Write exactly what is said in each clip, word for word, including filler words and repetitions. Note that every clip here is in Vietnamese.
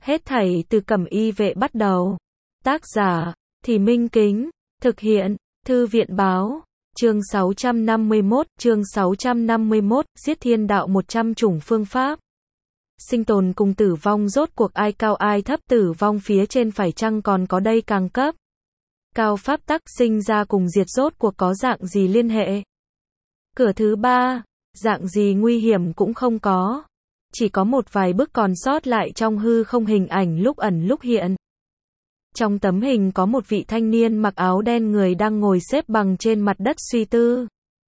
Hết thảy từ Cẩm Y Vệ bắt đầu. Tác giả, Thì Minh Kính. Thực hiện, Thư viện Báo. Chương sáu trăm năm mươi mốt, chương sáu trăm năm mươi mốt, giết thiên đạo một trăm chủng phương pháp. Sinh tồn cùng tử vong rốt cuộc ai cao ai thấp, tử vong phía trên phải chăng còn có đây càng cấp. Cao pháp tắc sinh ra cùng diệt rốt cuộc có dạng gì liên hệ. Cửa thứ ba, dạng gì nguy hiểm cũng không có. Chỉ có một vài bức còn sót lại trong hư không hình ảnh lúc ẩn lúc hiện. Trong tấm hình có một vị thanh niên mặc áo đen người đang ngồi xếp bằng trên mặt đất suy tư.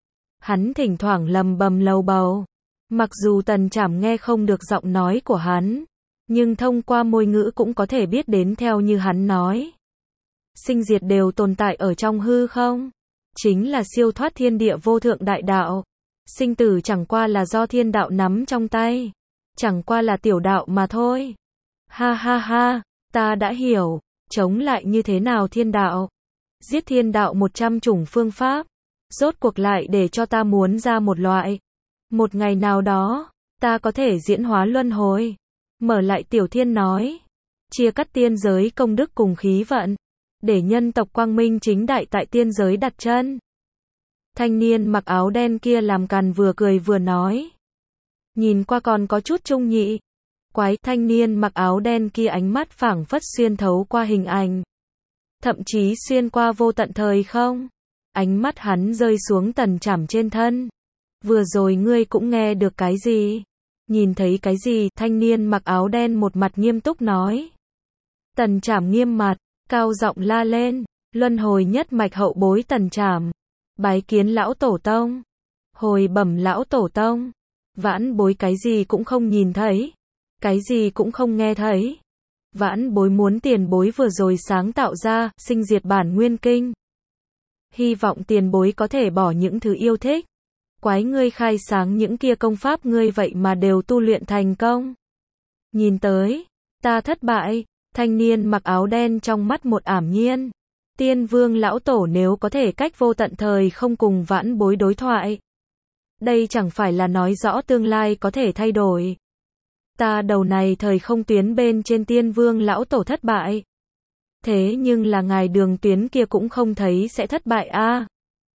Hắn thỉnh thoảng lầm bầm lầu bầu. Mặc dù Tần Trảm nghe không được giọng nói của hắn, nhưng thông qua môi ngữ cũng có thể biết đến theo như hắn nói. Sinh diệt đều tồn tại ở trong hư không. Chính là siêu thoát thiên địa vô thượng đại đạo. Sinh tử chẳng qua là do thiên đạo nắm trong tay. Chẳng qua là tiểu đạo mà thôi. Ha ha ha, ta đã hiểu. Chống lại như thế nào thiên đạo? Giết thiên đạo một trăm chủng phương pháp. Rốt cuộc lại để cho ta muốn ra một loại. Một ngày nào đó, ta có thể diễn hóa luân hồi. Mở lại tiểu thiên nói. Chia cắt tiên giới công đức cùng khí vận. Để nhân tộc quang minh chính đại tại tiên giới đặt chân. Thanh niên mặc áo đen kia làm càn vừa cười vừa nói. Nhìn qua còn có chút trung nhị. Quái, thanh niên mặc áo đen kia ánh mắt phảng phất xuyên thấu qua hình ảnh. Thậm chí xuyên qua vô tận thời không. Ánh mắt hắn rơi xuống Tần Trảm trên thân. Vừa rồi ngươi cũng nghe được cái gì? Nhìn thấy cái gì? Thanh niên mặc áo đen một mặt nghiêm túc nói. Tần Trảm nghiêm mặt, cao giọng la lên. Luân hồi nhất mạch hậu bối Tần Trảm. Bái kiến lão tổ tông. Hồi bẩm lão tổ tông. Vãn bối cái gì cũng không nhìn thấy. Cái gì cũng không nghe thấy. Vãn bối muốn tiền bối vừa rồi sáng tạo ra, sinh diệt bản nguyên kinh. Hy vọng tiền bối có thể bỏ những thứ yêu thích. Quái ngươi khai sáng những kia công pháp ngươi vậy mà đều tu luyện thành công. Nhìn tới, ta thất bại, thanh niên mặc áo đen trong mắt một ảm nhiên. Tiên vương lão tổ nếu có thể cách vô tận thời không cùng vãn bối đối thoại. Đây chẳng phải là nói rõ tương lai có thể thay đổi. Ta đầu này thời không tuyến bên trên tiên vương lão tổ thất bại. Thế nhưng là ngài đường tuyến kia cũng không thấy sẽ thất bại a. À.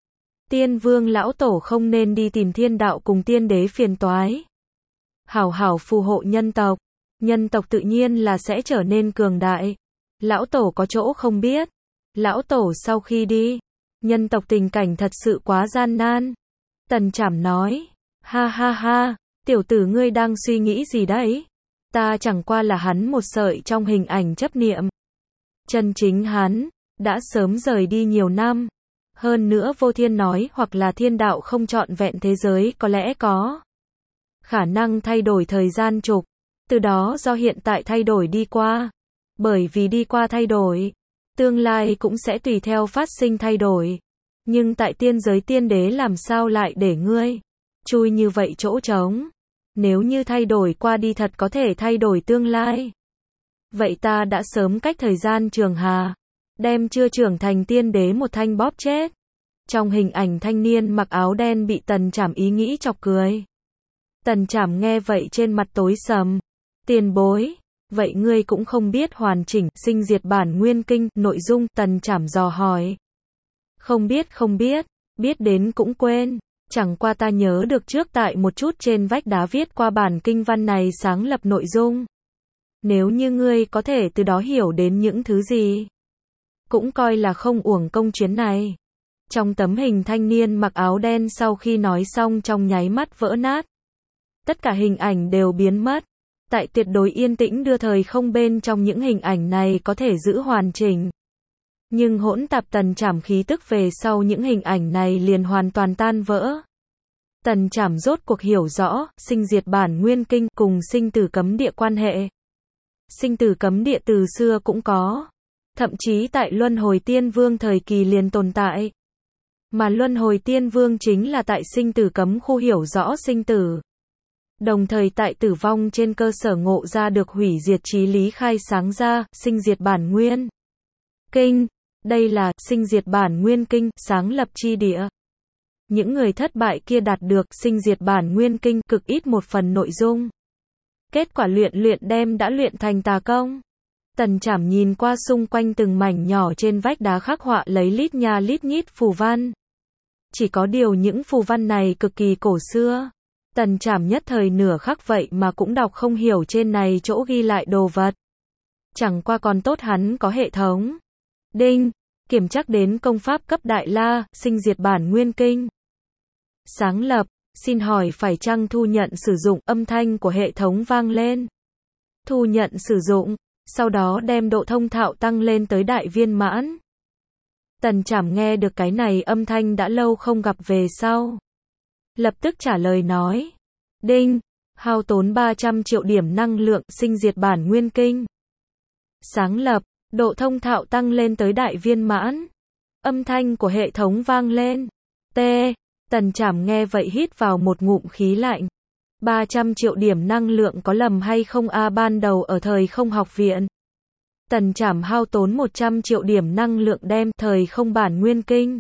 Tiên vương lão tổ không nên đi tìm thiên đạo cùng tiên đế phiền toái. Hảo hảo phù hộ nhân tộc. Nhân tộc tự nhiên là sẽ trở nên cường đại. Lão tổ có chỗ không biết. Lão tổ sau khi đi, nhân tộc tình cảnh thật sự quá gian nan. Tần Trảm nói. Ha ha ha. Tiểu tử ngươi đang suy nghĩ gì đấy? Ta chẳng qua là hắn một sợi trong hình ảnh chấp niệm. Chân chính hắn, đã sớm rời đi nhiều năm. Hơn nữa vô thiên nói hoặc là thiên đạo không trọn vẹn thế giới có lẽ có khả năng thay đổi thời gian trục. Từ đó do hiện tại thay đổi đi qua. Bởi vì đi qua thay đổi, tương lai cũng sẽ tùy theo phát sinh thay đổi. Nhưng tại tiên giới tiên đế làm sao lại để ngươi chui như vậy chỗ trống. Nếu như thay đổi qua đi thật có thể thay đổi tương lai. Vậy ta đã sớm cách thời gian trường hà. Đem chưa trưởng thành tiên đế một thanh bóp chết. Trong hình ảnh thanh niên mặc áo đen bị Tần Trảm ý nghĩ chọc cười. Tần Trảm nghe vậy trên mặt tối sầm. Tiền bối. Vậy ngươi cũng không biết hoàn chỉnh sinh diệt bản nguyên kinh nội dung. Tần Trảm dò hỏi. Không biết không biết. Biết đến cũng quên. Chẳng qua ta nhớ được trước tại một chút trên vách đá viết qua bản kinh văn này sáng lập nội dung. Nếu như ngươi có thể từ đó hiểu đến những thứ gì, cũng coi là không uổng công chuyến này. Trong tấm hình thanh niên mặc áo đen sau khi nói xong trong nháy mắt vỡ nát. Tất cả hình ảnh đều biến mất. Tại tuyệt đối yên tĩnh đưa thời không bên trong những hình ảnh này có thể giữ hoàn chỉnh. Nhưng hỗn tạp Tần Trảm khí tức về sau những hình ảnh này liền hoàn toàn tan vỡ. Tần Trảm rốt cuộc hiểu rõ, sinh diệt bản nguyên kinh cùng sinh tử cấm địa quan hệ. Sinh tử cấm địa từ xưa cũng có. Thậm chí tại luân hồi tiên vương thời kỳ liền tồn tại. Mà luân hồi tiên vương chính là tại sinh tử cấm khu hiểu rõ sinh tử. Đồng thời tại tử vong trên cơ sở ngộ ra được hủy diệt chí lý khai sáng ra, sinh diệt bản nguyên kinh. Đây là sinh diệt bản nguyên kinh, sáng lập chi địa. Những người thất bại kia đạt được sinh diệt bản nguyên kinh cực ít một phần nội dung. Kết quả luyện luyện đem đã luyện thành tà công. Tần Trảm nhìn qua xung quanh từng mảnh nhỏ trên vách đá khắc họa lấy lít nha lít nhít phù văn. Chỉ có điều những phù văn này cực kỳ cổ xưa. Tần Trảm nhất thời nửa khắc vậy mà cũng đọc không hiểu trên này chỗ ghi lại đồ vật. Chẳng qua còn tốt hắn có hệ thống. Đinh, kiểm chắc đến công pháp cấp Đại La, sinh diệt bản nguyên kinh. Sáng lập, xin hỏi phải chăng thu nhận sử dụng, âm thanh của hệ thống vang lên. Thu nhận sử dụng, sau đó đem độ thông thạo tăng lên tới đại viên mãn. Tần Trảm nghe được cái này âm thanh đã lâu không gặp về sau. Lập tức trả lời nói. Đinh, hao tốn ba trăm triệu điểm năng lượng, sinh diệt bản nguyên kinh. Sáng lập, độ thông thạo tăng lên tới đại viên mãn. Âm thanh của hệ thống vang lên. T. Tần Trảm nghe vậy hít vào một ngụm khí lạnh. ba trăm triệu điểm năng lượng có lầm hay không a? Ban đầu ở thời không học viện, Tần Trảm hao tốn một trăm triệu điểm năng lượng đem thời không bản nguyên kinh.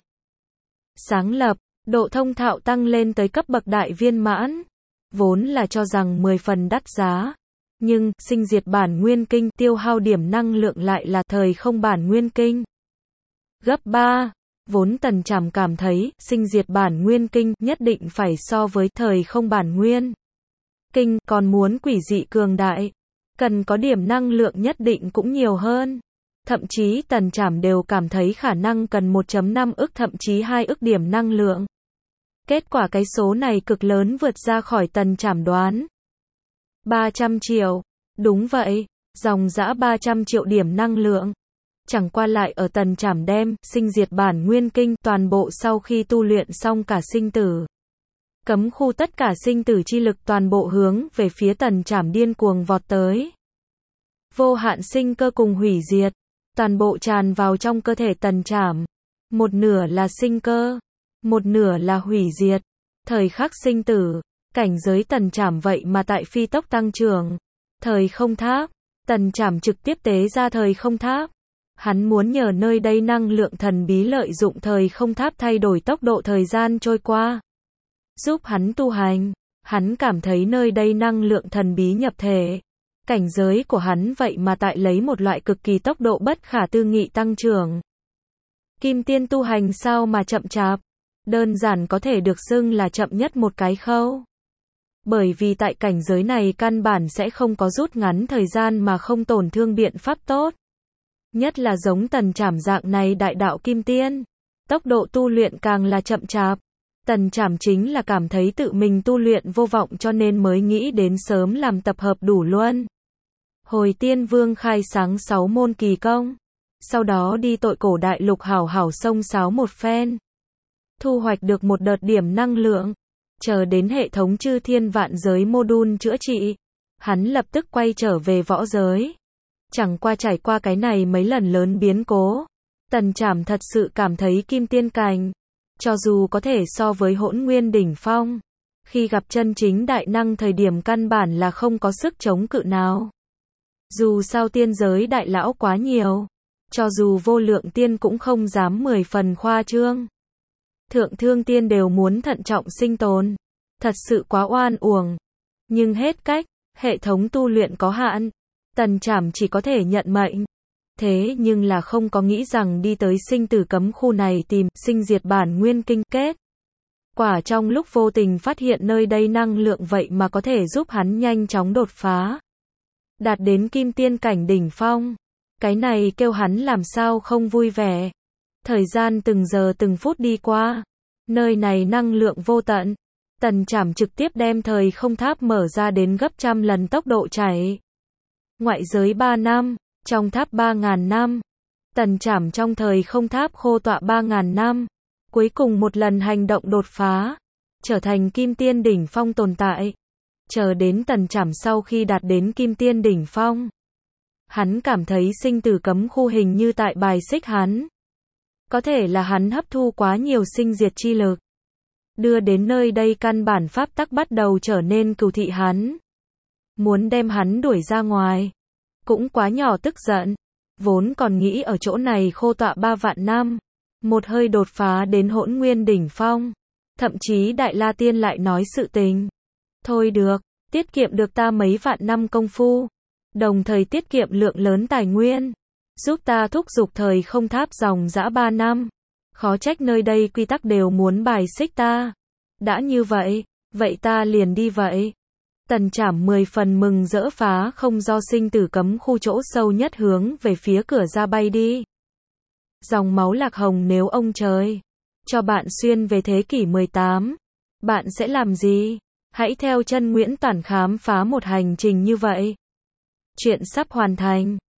Sáng lập, độ thông thạo tăng lên tới cấp bậc đại viên mãn. Vốn là cho rằng mười phần đắt giá. Nhưng, sinh diệt bản nguyên kinh tiêu hao điểm năng lượng lại là thời không bản nguyên kinh. Gấp ba. Vốn Tần Trảm cảm thấy, sinh diệt bản nguyên kinh nhất định phải so với thời không bản nguyên kinh, còn muốn quỷ dị cường đại, cần có điểm năng lượng nhất định cũng nhiều hơn. Thậm chí Tần Trảm đều cảm thấy khả năng cần một phẩy năm ức thậm chí hai ức điểm năng lượng. Kết quả cái số này cực lớn vượt ra khỏi Tần Trảm đoán. ba trăm triệu. Đúng vậy, dòng dã ba trăm triệu điểm năng lượng. Chẳng qua lại ở Tần Trảm đem, sinh diệt bản nguyên kinh, toàn bộ sau khi tu luyện xong cả sinh tử cấm khu, tất cả sinh tử chi lực toàn bộ hướng về phía Tần Trảm điên cuồng vọt tới. Vô hạn sinh cơ cùng hủy diệt, toàn bộ tràn vào trong cơ thể Tần Trảm. Một nửa là sinh cơ, một nửa là hủy diệt. Thời khắc sinh tử, cảnh giới Tần Trảm vậy mà tại phi tốc tăng trưởng. Thời không tháp, Tần Trảm trực tiếp tế ra thời không tháp. Hắn muốn nhờ nơi đây năng lượng thần bí lợi dụng thời không tháp thay đổi tốc độ thời gian trôi qua, giúp hắn tu hành. Hắn cảm thấy nơi đây năng lượng thần bí nhập thể. Cảnh giới của hắn vậy mà tại lấy một loại cực kỳ tốc độ bất khả tư nghị tăng trưởng. Kim tiên tu hành sao mà chậm chạp? Đơn giản có thể được xưng là chậm nhất một cái khâu. Bởi vì tại cảnh giới này căn bản sẽ không có rút ngắn thời gian mà không tổn thương biện pháp tốt. Nhất là giống Tần Trảm dạng này đại đạo kim tiên. Tốc độ tu luyện càng là chậm chạp. Tần Trảm chính là cảm thấy tự mình tu luyện vô vọng cho nên mới nghĩ đến sớm làm tập hợp đủ luân hồi tiên vương khai sáng sáu môn kỳ công. Sau đó đi tội cổ đại lục hảo hảo xông xáo một phen. Thu hoạch được một đợt điểm năng lượng. Chờ đến hệ thống chư thiên vạn giới module chữa trị. Hắn lập tức quay trở về võ giới. Chẳng qua trải qua cái này mấy lần lớn biến cố. Tần Trảm thật sự cảm thấy kim tiên cảnh. Cho dù có thể so với hỗn nguyên đỉnh phong. Khi gặp chân chính đại năng thời điểm căn bản là không có sức chống cự nào. Dù sao tiên giới đại lão quá nhiều. Cho dù vô lượng tiên cũng không dám mười phần khoa trương. Thượng thương tiên đều muốn thận trọng sinh tồn. Thật sự quá oan uổng. Nhưng hết cách, hệ thống tu luyện có hạn. Tần Trảm chỉ có thể nhận mệnh. Thế nhưng là không có nghĩ rằng đi tới sinh tử cấm khu này tìm sinh diệt bản nguyên kinh kết. Quả trong lúc vô tình phát hiện nơi đây năng lượng vậy mà có thể giúp hắn nhanh chóng đột phá. Đạt đến kim tiên cảnh đỉnh phong. Cái này kêu hắn làm sao không vui vẻ. Thời gian từng giờ từng phút đi qua. Nơi này năng lượng vô tận. Tần Trảm trực tiếp đem thời không tháp mở ra đến gấp trăm lần tốc độ chạy. Ngoại giới ba năm, trong tháp ba ngàn năm. Tần Trảm trong thời không tháp khô tọa ba ngàn năm. Cuối cùng một lần hành động đột phá. Trở thành kim tiên đỉnh phong tồn tại. Chờ đến Tần Trảm sau khi đạt đến kim tiên đỉnh phong. Hắn cảm thấy sinh tử cấm khu hình như tại bài xích hắn. Có thể là hắn hấp thu quá nhiều sinh diệt chi lực. Đưa đến nơi đây căn bản pháp tắc bắt đầu trở nên cừu thị hắn. Muốn đem hắn đuổi ra ngoài. Cũng quá nhỏ tức giận. Vốn còn nghĩ ở chỗ này khô tọa ba vạn năm. Một hơi đột phá đến hỗn nguyên đỉnh phong. Thậm chí Đại La Tiên lại nói sự tình. Thôi được, tiết kiệm được ta mấy vạn năm công phu, đồng thời tiết kiệm lượng lớn tài nguyên, giúp ta thúc giục thời không tháp dòng dã ba năm. Khó trách nơi đây quy tắc đều muốn bài xích ta. Đã như vậy, vậy ta liền đi vậy. Tần Trảm mười phần mừng rỡ phá không do sinh tử cấm khu chỗ sâu nhất hướng về phía cửa ra bay đi. Dòng máu lạc hồng, nếu ông trời cho bạn xuyên về thế kỷ mười tám, bạn sẽ làm gì? Hãy theo chân Nguyễn Toản khám phá một hành trình như vậy. Chuyện sắp hoàn thành.